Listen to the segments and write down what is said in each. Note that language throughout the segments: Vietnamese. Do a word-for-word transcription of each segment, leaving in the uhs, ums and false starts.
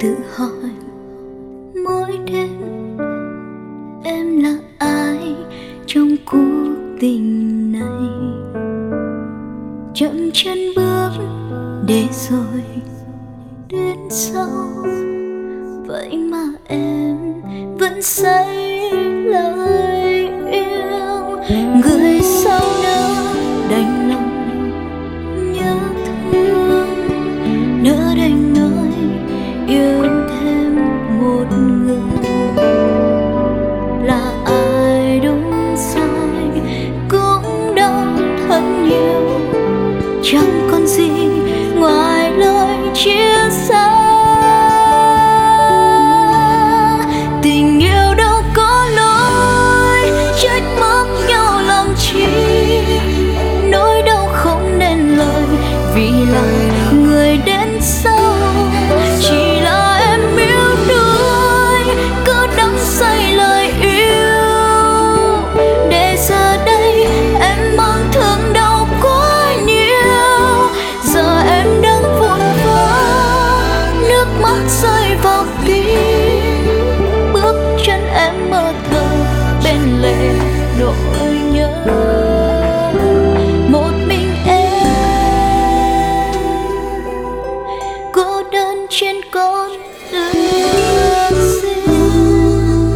tự hỏi mỗi đêm em là ai trong cuộc tình này. Chậm chân bước để rồi đến sau, vậy mà em vẫn say lời yêu. Người sau nữa đành lòng nhớ thương, nỡ đành nói yêu thêm một người. Là ai đúng sai cũng đau thật nhiều, chẳng còn gì ngoài lời chia xa. Tình yêu đâu có lỗi trách móc nhau làm chi, nỗi đau không nên lời vì là người đến sau. Chỉ là em yếu đuối cứ đắm say lời yêu, để giờ đây em mang thương đau quá nhiều. Giờ em đang vụn vỡ, nước mắt rơi vào tim, bước chân em mơ thơ bên lề nỗi nhớ. Một mình em cô đơn trên con đường riêng.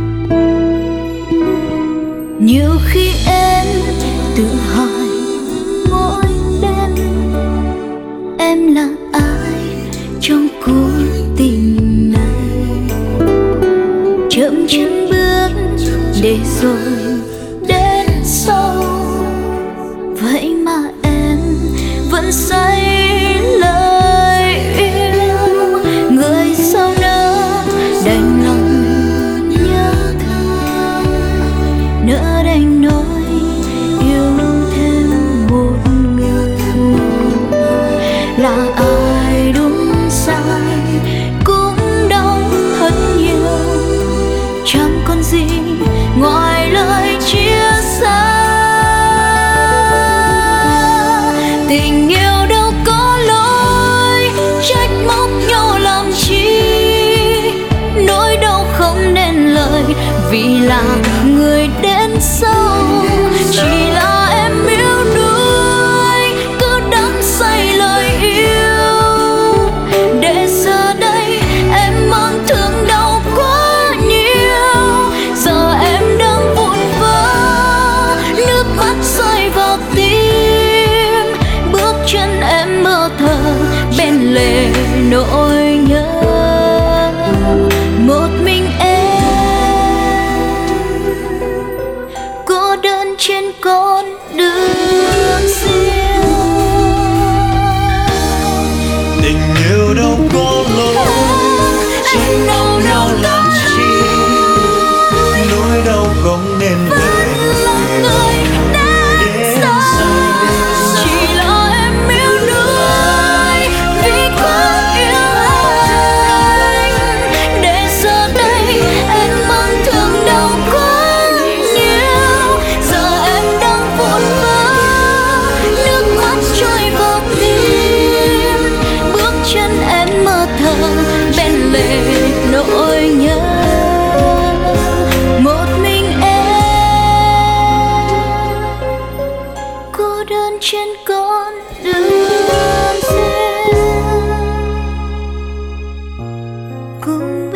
Nhiều khi em tự hỏi mỗi đêm em là ai trong cuộc tình này. Chậm chân bước để rồi đến sau, vậy mà em vẫn say lời yêu. Người sau nữa đành lòng nhớ thương, nỡ đành nói yêu thêm một người. Là ai đúng sai cũng đau thật nhiều, chẳng còn gì ngoài lời chia xa. Tình yêu đâu có lỗi trách móc nhau làm chi, nỗi đau không nên lời vì là người đến sau. Chỉ là em yếu đuối cứ đắm say lời yêu, để giờ đây em mang thương đau quá nhiều. Giờ em đang vụn vỡ, nước mắt rơi vào tim, bước chân em mơ thơ bên lề nỗi nhớ. Một mình em cô đơn trên con đường riêng. Tình yêu đâu có lỗi trách móc nhau làm chi, nỗi đau không nên lời đến sai. Chỉ là em yếu đuối vì quá yêu anh, để giờ đây em mang thương đau quá nhiều. Giờ em đang vụn vỡ, nước mắt trôi vào tim, bước chân em mơ thơ bên lề nỗi nhớ. Một mình em cô đơn trên con đường riêng. Cùng